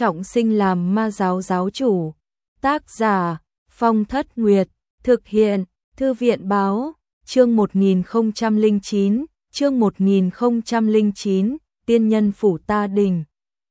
trọng sinh làm ma giáo giáo chủ. Tác giả Phong Thất Nguyệt, thực hiện Thư viện báo, chương 1009, chương 1009, tiên nhân phủ ta đình.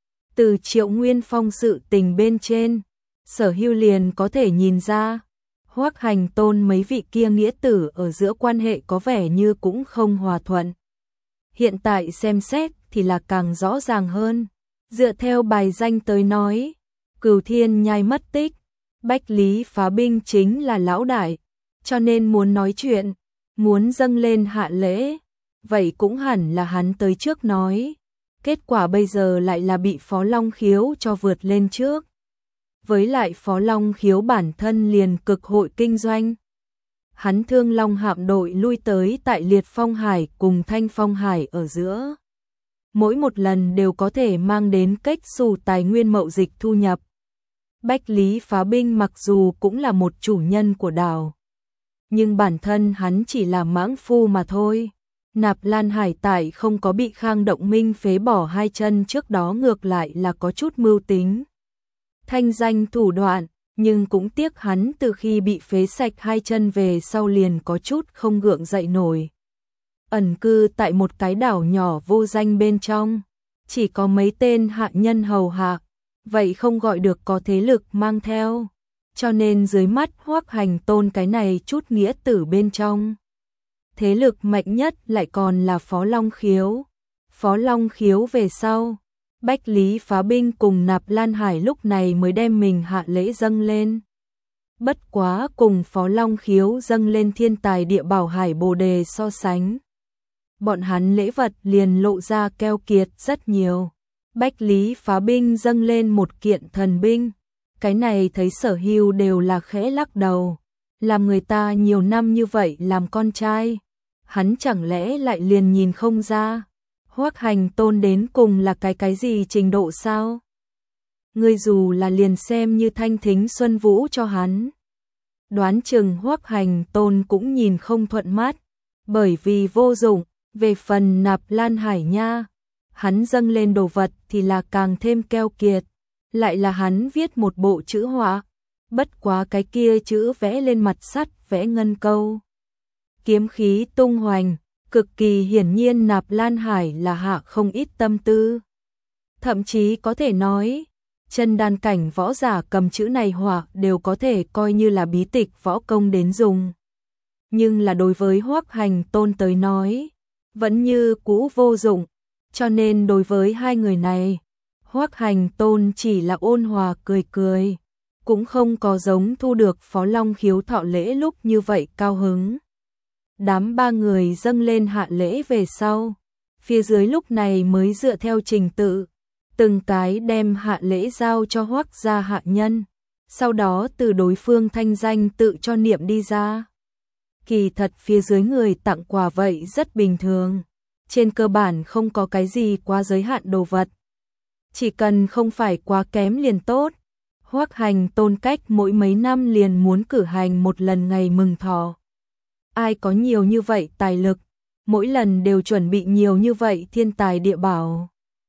Từ Triệu Nguyên Phong sự tình bên trên, Sở Hưu liền có thể nhìn ra, Hoắc Hành Tôn mấy vị kia nghĩa tử ở giữa quan hệ có vẻ như cũng không hòa thuận. Hiện tại xem xét thì là càng rõ ràng hơn. Dựa theo bài danh tới nói, Cửu Thiên Nhai mất tích, Bách Lý Phá Binh chính là lão đại, cho nên muốn nói chuyện, muốn dâng lên hạ lễ, vậy cũng hẳn là hắn tới trước nói. Kết quả bây giờ lại là bị Phó Long Khiếu cho vượt lên trước. Với lại Phó Long Khiếu bản thân liền cực hội kinh doanh. Hắn Thương Long hạm đội lui tới tại Liệt Phong Hải cùng Thanh Phong Hải ở giữa. Mỗi một lần đều có thể mang đến cách xù tài nguyên mậu dịch thu nhập. Bách Lý Phá Binh mặc dù cũng là một chủ nhân của đảo, nhưng bản thân hắn chỉ là mãng phu mà thôi. Nạp Lan Hải tại không có bị Khang Động Minh phế bỏ hai chân trước đó ngược lại là có chút mưu tính. Thanh danh thủ đoạn, nhưng cũng tiếc hắn từ khi bị phế sạch hai chân về sau liền có chút không gượng dậy nổi. Ẩn cư tại một cái đảo nhỏ vô danh bên trong, chỉ có mấy tên hạ nhân hầu hạ, vậy không gọi được có thế lực mang theo, cho nên dưới mắt Hoắc Hành Tôn cái này chút nghĩa tử bên trong. Thế lực mạnh nhất lại còn là Phó Long Khiếu. Phó Long Khiếu về sau, Bách Lý Phá Binh cùng Nạp Lan Hải lúc này mới đem mình hạ lễ dâng lên. Bất quá cùng Phó Long Khiếu dâng lên thiên tài địa bảo Hải Bồ Đề so sánh, bọn hắn lễ vật liền lộ ra keo kiệt rất nhiều. Bách Lý Phá Binh dâng lên một kiện thần binh, cái này thấy Sở Hưu đều là khẽ lắc đầu. Làm người ta nhiều năm như vậy làm con trai, hắn chẳng lẽ lại liền nhìn không ra Hoắc Hành Tôn đến cùng là cái gì trình độ sao? Ngươi dù là liền xem như thanh thính xuân vũ cho hắn, đoán chừng Hoắc Hành Tôn cũng nhìn không thuận mắt, bởi vì vô dụng. Về phần Nạp Lan Hải nha, hắn dâng lên đồ vật thì là càng thêm keo kiệt, lại là hắn viết một bộ chữ họa, bất quá cái kia chữ vẽ lên mặt sắt vẽ ngân câu. Kiếm khí tung hoành, cực kỳ hiển nhiên Nạp Lan Hải là hạ không ít tâm tư. Thậm chí có thể nói, chân đan cảnh võ giả cầm chữ này họa đều có thể coi như là bí tịch võ công đến dùng. Nhưng là đối với Hoắc Hành Tôn tới nói, vẫn như cũ vô dụng, cho nên đối với hai người này, Hoắc Hành Tôn chỉ là ôn hòa cười cười, cũng không có giống thu được Phó Long Khiếu thọ lễ lúc như vậy cao hứng. Đám ba người dâng lên hạ lễ về sau, phía dưới lúc này mới dựa theo trình tự, từng cái đem hạ lễ giao cho Hoắc gia hạ nhân, sau đó từ đối phương thanh danh tự cho niệm đi ra. Kỳ thật phía dưới người tặng quà vậy rất bình thường, trên cơ bản không có cái gì quá giới hạn đồ vật. Chỉ cần không phải quá kém liền tốt. Hoắc Hành Tôn cách mỗi mấy năm liền muốn cử hành một lần ngày mừng thọ. Ai có nhiều như vậy tài lực, mỗi lần đều chuẩn bị nhiều như vậy thiên tài địa bảo.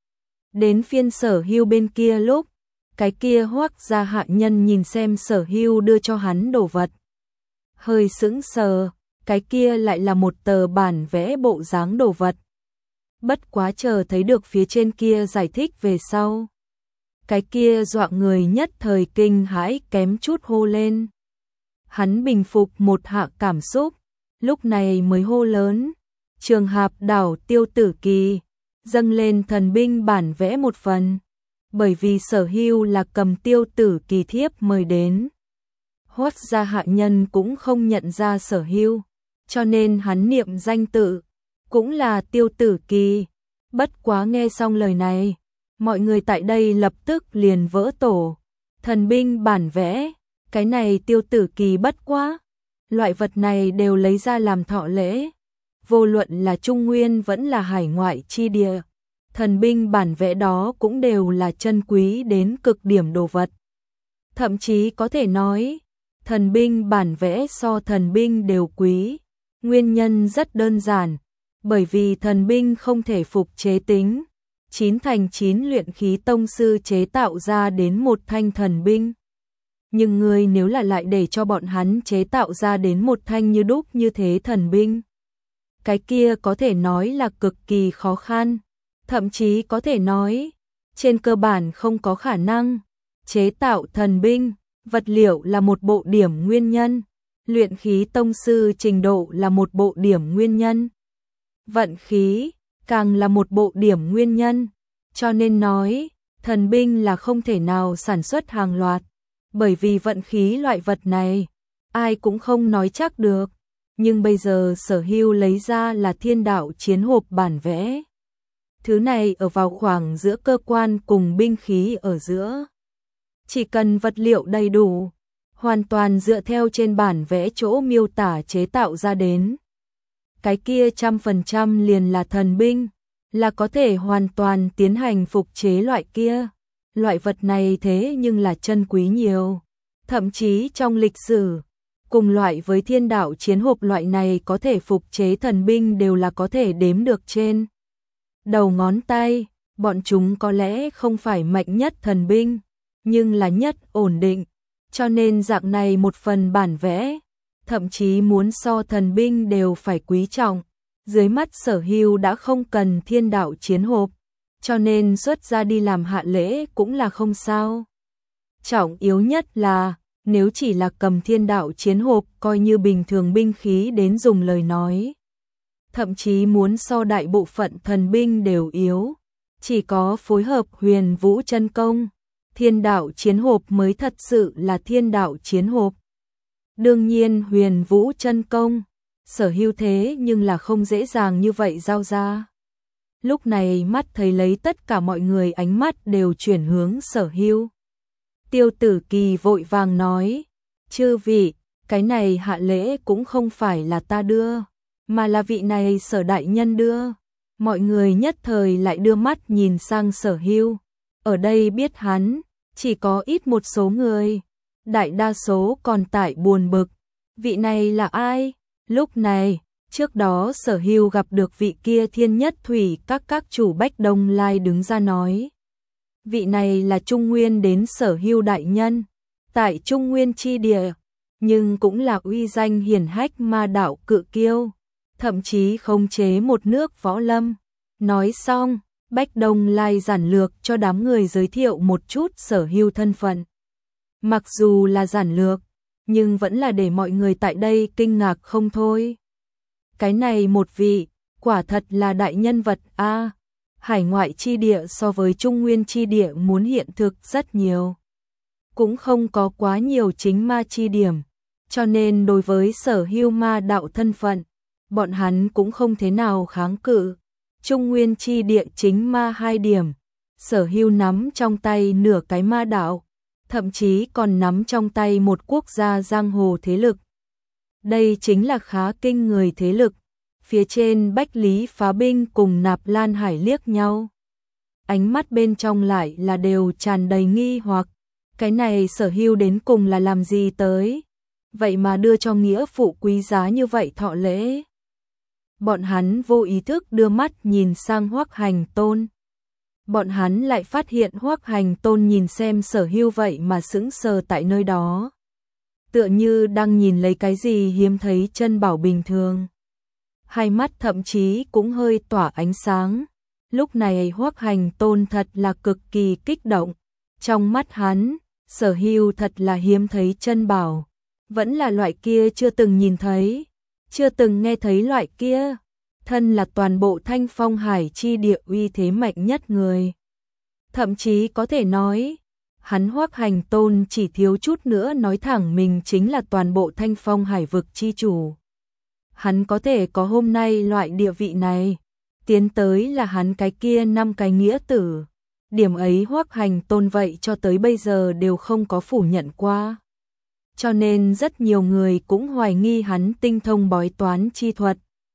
Đến phiên Sở Hưu bên kia lúc, cái kia Hoắc gia hạ nhân nhìn xem Sở Hưu đưa cho hắn đồ vật, hơi sững sờ, cái kia lại là một tờ bản vẽ bộ dáng đồ vật. Bất quá chờ thấy được phía trên kia giải thích về sau, cái kia dọa người nhất thời kinh hãi kém chút hô lên. Hắn bình phục một hạ cảm xúc, lúc này mới hô lớn, Trường Hạp đảo Tiêu Tử Kỳ, dâng lên thần binh bản vẽ một phần, bởi vì Sở Hưu là cầm Tiêu Tử Kỳ thiếp mời đến. Hoắc gia hạ nhân cũng không nhận ra Sở Hưu, cho nên hắn niệm danh tự, cũng là Tiêu Tử Kỳ. Bất quá nghe xong lời này, mọi người tại đây lập tức liền vỡ tổ. Thần binh bản vẽ, cái này Tiêu Tử Kỳ bất quá. Loại vật này đều lấy ra làm thọ lễ. Vô luận là Trung Nguyên vẫn là hải ngoại chi địa. Thần binh bản vẽ đó cũng đều là chân quý đến cực điểm đồ vật. Thậm chí có thể nói, thần binh bản vẽ so thần binh đều quý. Nguyên nhân rất đơn giản, bởi vì thần binh không thể phục chế tính, 9 thành 9 luyện khí tông sư chế tạo ra đến một thanh thần binh. Nhưng ngươi nếu là lại để cho bọn hắn chế tạo ra đến một thanh như đúc như thế thần binh, cái kia có thể nói là cực kỳ khó khăn, thậm chí có thể nói, trên cơ bản không có khả năng. Chế tạo thần binh, vật liệu là một bộ điểm nguyên nhân, luyện khí tông sư trình độ là một bộ điểm nguyên nhân, vận khí càng là một bộ điểm nguyên nhân, cho nên nói, thần binh là không thể nào sản xuất hàng loạt, bởi vì vận khí loại vật này, ai cũng không nói chắc được, nhưng bây giờ Sở Hưu lấy ra là Thiên Đạo Chiến Hộp bản vẽ. Thứ này ở vào khoảng giữa cơ quan cùng binh khí ở giữa. Chỉ cần vật liệu đầy đủ, hoàn toàn dựa theo trên bản vẽ chỗ miêu tả chế tạo ra đến. Cái kia 100% liền là thần binh, là có thể hoàn toàn tiến hành phục chế loại kia. Loại vật này thế nhưng là chân quý nhiều. Thậm chí trong lịch sử, cùng loại với Thiên Đạo Chiến Hộp loại này có thể phục chế thần binh đều là có thể đếm được trên đầu ngón tay. Bọn chúng có lẽ không phải mạnh nhất thần binh, nhưng là nhất ổn định, cho nên dạng này một phần bản vẽ, thậm chí muốn so thần binh đều phải quý trọng. Dưới mắt Sở Hưu đã không cần Thiên Đạo Chiến Hộp, cho nên xuất ra đi làm hạ lễ cũng là không sao. Trọng yếu nhất là, nếu chỉ là cầm Thiên Đạo Chiến Hộp coi như bình thường binh khí đến dùng lời nói, thậm chí muốn so đại bộ phận thần binh đều yếu, chỉ có phối hợp Huyền Vũ chân công, Thiên Đạo Chiến Hộp mới thật sự là Thiên Đạo Chiến Hộp. Đương nhiên Huyền Vũ chân công, Sở Hưu thế nhưng là không dễ dàng như vậy giao ra. Lúc này mắt thấy lấy tất cả mọi người ánh mắt đều chuyển hướng Sở Hưu. Tiêu Tử Kỳ vội vàng nói, chư vị, cái này hạ lễ cũng không phải là ta đưa, mà là vị này Sở đại nhân đưa. Mọi người nhất thời lại đưa mắt nhìn sang Sở Hưu. Ở đây biết hắn, chỉ có ít một số người, đại đa số còn tại buồn bực. Vị này là ai? Lúc này, trước đó Sở Hưu gặp được vị kia Thiên Nhất Thủy các chủ Bách Đông Lai đứng ra nói. Vị này là Trung Nguyên đến Sở Hưu đại nhân, tại Trung Nguyên chi địa, nhưng cũng là uy danh hiển hách ma đạo cự kiêu, thậm chí khống chế một nước võ lâm. Nói xong, Bách Đông Lai giản lược cho đám người giới thiệu một chút Sở Hưu thân phận. Mặc dù là giản lược, nhưng vẫn là để mọi người tại đây kinh ngạc không thôi. Cái này một vị, quả thật là đại nhân vật a. Hải ngoại chi địa so với Trung Nguyên chi địa muốn hiện thực rất nhiều. Cũng không có quá nhiều chính ma chi điểm, cho nên đối với Sở Hưu ma đạo thân phận, bọn hắn cũng không thế nào kháng cự. Trung Nguyên chi địa chính ma 2 điểm, Sở Hưu nắm trong tay nửa cái ma đạo, thậm chí còn nắm trong tay một quốc gia giang hồ thế lực. Đây chính là khá kinh người thế lực. Phía trên Bách Lý Phá Binh cùng Nạp Lan Hải liếc nhau. Ánh mắt bên trong lại là đều tràn đầy nghi hoặc. Cái này Sở Hưu đến cùng là làm gì tới? Vậy mà đưa cho nghĩa phụ quý giá như vậy thọ lễ. Bọn hắn vô ý thức đưa mắt nhìn sang Hoắc Hành Tôn. Bọn hắn lại phát hiện Hoắc Hành Tôn nhìn xem Sở Hưu vậy mà sững sờ tại nơi đó. Tựa như đang nhìn lấy cái gì hiếm thấy chân bảo bình thường. Hai mắt thậm chí cũng hơi tỏa ánh sáng. Lúc này Hoắc Hành Tôn thật là cực kỳ kích động. Trong mắt hắn, Sở Hưu thật là hiếm thấy chân bảo. Vẫn là loại kia chưa từng nhìn thấy, chưa từng nghe thấy loại kia. Thân là toàn bộ Thanh Phong Hải chi địa uy thế mạnh nhất người. Thậm chí có thể nói, hắn Hoắc Hành Tôn chỉ thiếu chút nữa nói thẳng mình chính là toàn bộ Thanh Phong Hải vực chi chủ. Hắn có thể có hôm nay loại địa vị này, tiến tới là hắn cái kia 5 cái nghĩa tử. Điểm ấy Hoắc Hành Tôn vậy cho tới bây giờ đều không có phủ nhận qua. Cho nên rất nhiều người cũng hoài nghi hắn tinh thông bói toán chi thuật.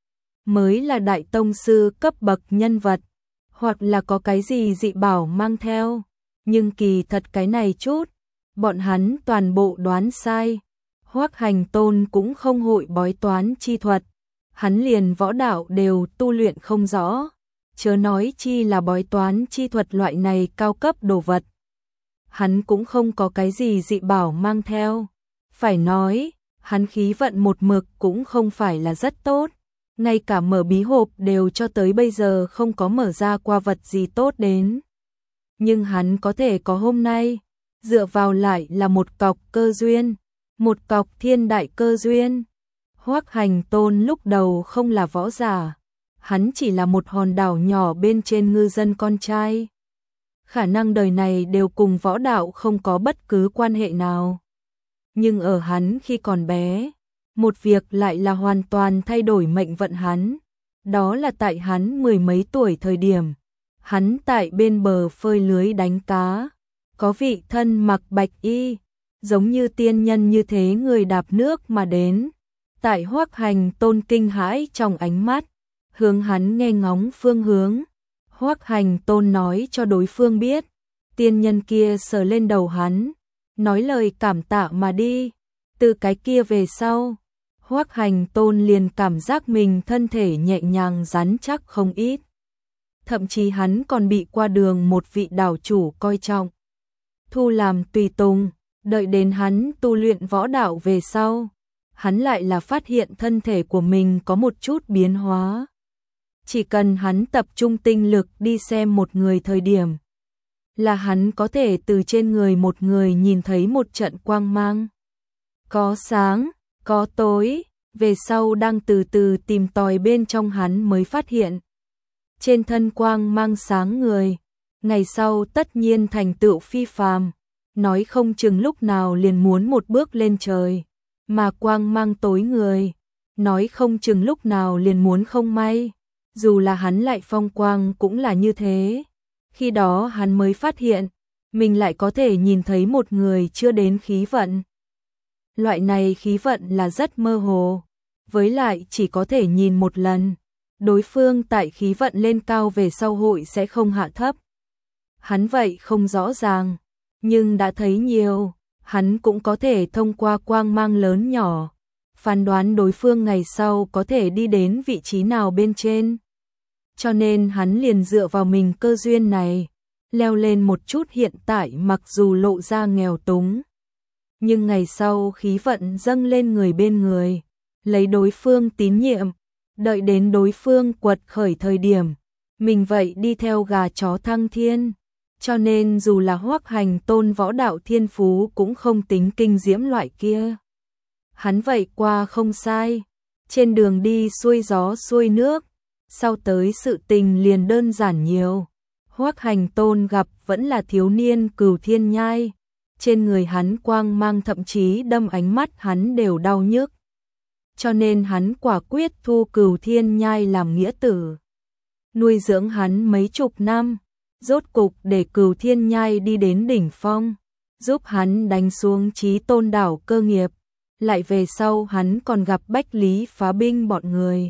Mới là đại tông sư cấp bậc nhân vật, hoặc là có cái gì dị bảo mang theo. Nhưng kỳ thật cái này chút, bọn hắn toàn bộ đoán sai. Hoắc Hành Tôn cũng không hội bói toán chi thuật, hắn liền võ đạo đều tu luyện không rõ, chớ nói chi là bói toán chi thuật loại này cao cấp đồ vật. Hắn cũng không có cái gì dị bảo mang theo. Phải nói, hắn khí vận một mực cũng không phải là rất tốt. Ngay cả mở bí hộp đều cho tới bây giờ không có mở ra qua vật gì tốt đến. Nhưng hắn có thể có hôm nay, dựa vào lại là một cọc cơ duyên, một cọc thiên đại cơ duyên. Hoắc Hành Tôn lúc đầu không là võ giả, hắn chỉ là một hòn đảo nhỏ bên trên ngư dân con trai. Khả năng đời này đều cùng võ đạo không có bất cứ quan hệ nào. Nhưng ở hắn khi còn bé, một việc lại là hoàn toàn thay đổi mệnh vận hắn. Đó là tại hắn 10 mấy tuổi thời điểm, hắn tại bên bờ phơi lưới đánh cá, có vị thân mặc bạch y, giống như tiên nhân như thế người đạp nước mà đến. Tại Hoắc Hành Tôn kinh hãi trong ánh mắt, hướng hắn nghe ngóng phương hướng. Hoắc Hành Tôn nói cho đối phương biết, tiên nhân kia sờ lên đầu hắn, nói lời cảm tạ mà đi. Từ cái kia về sau, Hoắc Hành Tôn liền cảm giác mình thân thể nhẹ nhàng rắn chắc không ít. Thậm chí hắn còn bị qua đường một vị đảo chủ coi trọng, thu làm tùy tùng. Đợi đến hắn tu luyện võ đạo về sau, hắn lại là phát hiện thân thể của mình có một chút biến hóa. Chỉ cần hắn tập trung tinh lực đi xem một người thời điểm, là hắn có thể từ trên người một người nhìn thấy một trận quang mang. Có sáng, có tối, về sau đang từ từ tìm tòi bên trong hắn mới phát hiện. Trên thân quang mang sáng người, ngày sau tất nhiên thành tựu phi phàm, nói không chừng lúc nào liền muốn một bước lên trời. Mà quang mang tối người, nói không chừng lúc nào liền muốn không may. Dù là hắn lại phong quang cũng là như thế. Khi đó hắn mới phát hiện, mình lại có thể nhìn thấy một người chưa đến khí vận. Loại này khí vận là rất mơ hồ, với lại chỉ có thể nhìn một lần. Đối phương tại khí vận lên cao về sau hội sẽ không hạ thấp. Hắn vậy không rõ ràng, nhưng đã thấy nhiều, hắn cũng có thể thông qua quang mang lớn nhỏ, phán đoán đối phương ngày sau có thể đi đến vị trí nào bên trên. Cho nên hắn liền dựa vào mình cơ duyên này, leo lên một chút hiện tại mặc dù lộ ra nghèo túng. Nhưng ngày sau khí vận dâng lên người bên người, lấy đối phương tín nhiệm, đợi đến đối phương quật khởi thời điểm, mình vậy đi theo gà chó thăng thiên. Cho nên dù là Hoắc Hành Tôn võ đạo thiên phú cũng không tính kinh diễm loại kia. Hắn vậy qua không sai, trên đường đi xuôi gió xuôi nước, sau tới sự tình liền đơn giản nhiều. Hoắc Hành Tôn gặp vẫn là thiếu niên Cửu Thiên Nhai, trên người hắn quang mang thậm chí đâm ánh mắt hắn đều đau nhức. Cho nên hắn quả quyết thu Cửu Thiên Nhai làm nghĩa tử, nuôi dưỡng hắn mấy chục năm, rốt cục để Cửu Thiên Nhai đi đến đỉnh phong, giúp hắn đánh xuống Chí Tôn đảo cơ nghiệp. Lại về sau hắn còn gặp Bách Lý phá binh bọn người,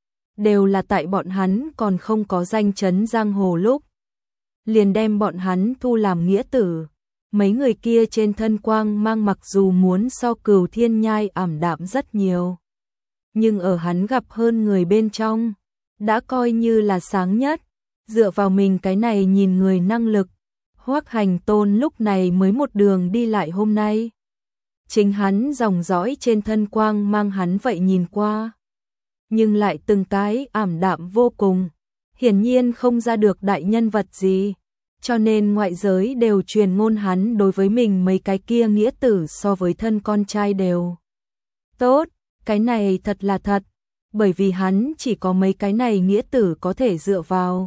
đều là tại bọn hắn còn không có danh chấn giang hồ lúc, liền đem bọn hắn thu làm nghĩa tử. Mấy người kia trên thân quang mang mặc dù muốn so Cửu Thiên Nhai ảm đạm rất nhiều, nhưng ở hắn gặp hơn người bên trong, đã coi như là sáng nhất. Dựa vào mình cái này nhìn người năng lực, Hoắc Hành Tôn lúc này mới một đường đi lại hôm nay. Chính hắn dòng dõi trên thân quang mang hắn vậy nhìn qua, nhưng lại từng cái ảm đạm vô cùng, hiển nhiên không ra được đại nhân vật gì. Cho nên ngoại giới đều truyền ngôn hắn đối với mình mấy cái kia nghĩa tử so với thân con trai đều tốt. Cái này thật là thật, bởi vì hắn chỉ có mấy cái này nghĩa tử có thể dựa vào.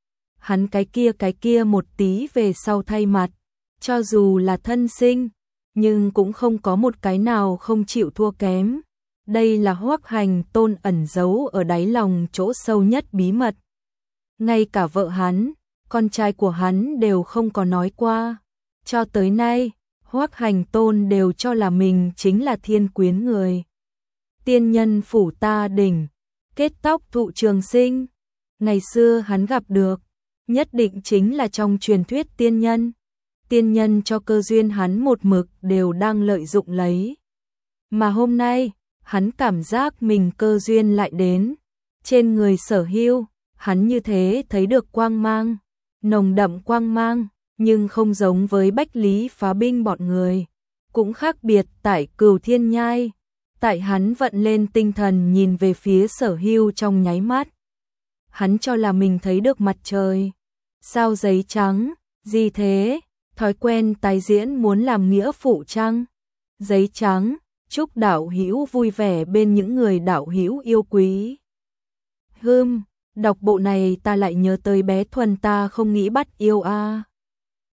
Hắn cái kia một tí về sau thay mặt, cho dù là thân sinh, nhưng cũng không có một cái nào không chịu thua kém. Đây là Hoắc Hành Tôn ẩn giấu ở đáy lòng chỗ sâu nhất bí mật. Ngay cả vợ hắn, con trai của hắn đều không có nói qua. Cho tới nay, Hoắc Hành Tôn đều cho là mình chính là thiên quyến người. Tiên nhân phủ ta đỉnh, kết tóc thụ trường sinh. Ngày xưa hắn gặp được, nhất định chính là trong truyền thuyết tiên nhân. Tiên nhân cho cơ duyên hắn một mực đều đang lợi dụng lấy. Mà hôm nay, hắn cảm giác mình cơ duyên lại đến. Trên người sở hữu, hắn như thế thấy được quang mang, nồng đậm quang mang, nhưng không giống với Bách Lý phá binh bọn người, cũng khác biệt tại Cửu Thiên Nhai. Tại hắn vận lên tinh thần nhìn về phía Sở Hưu trong nháy mắt. Hắn cho là mình thấy được mặt trời. Sao giấy trắng, gì thế? Thói quen tái diễn muốn làm nghĩa phụ chăng? Giấy trắng, chúc đạo hữu vui vẻ bên những người đạo hữu yêu quý. Đọc bộ này ta lại nhớ tới bé Thuần ta không nghĩ bắt yêu a.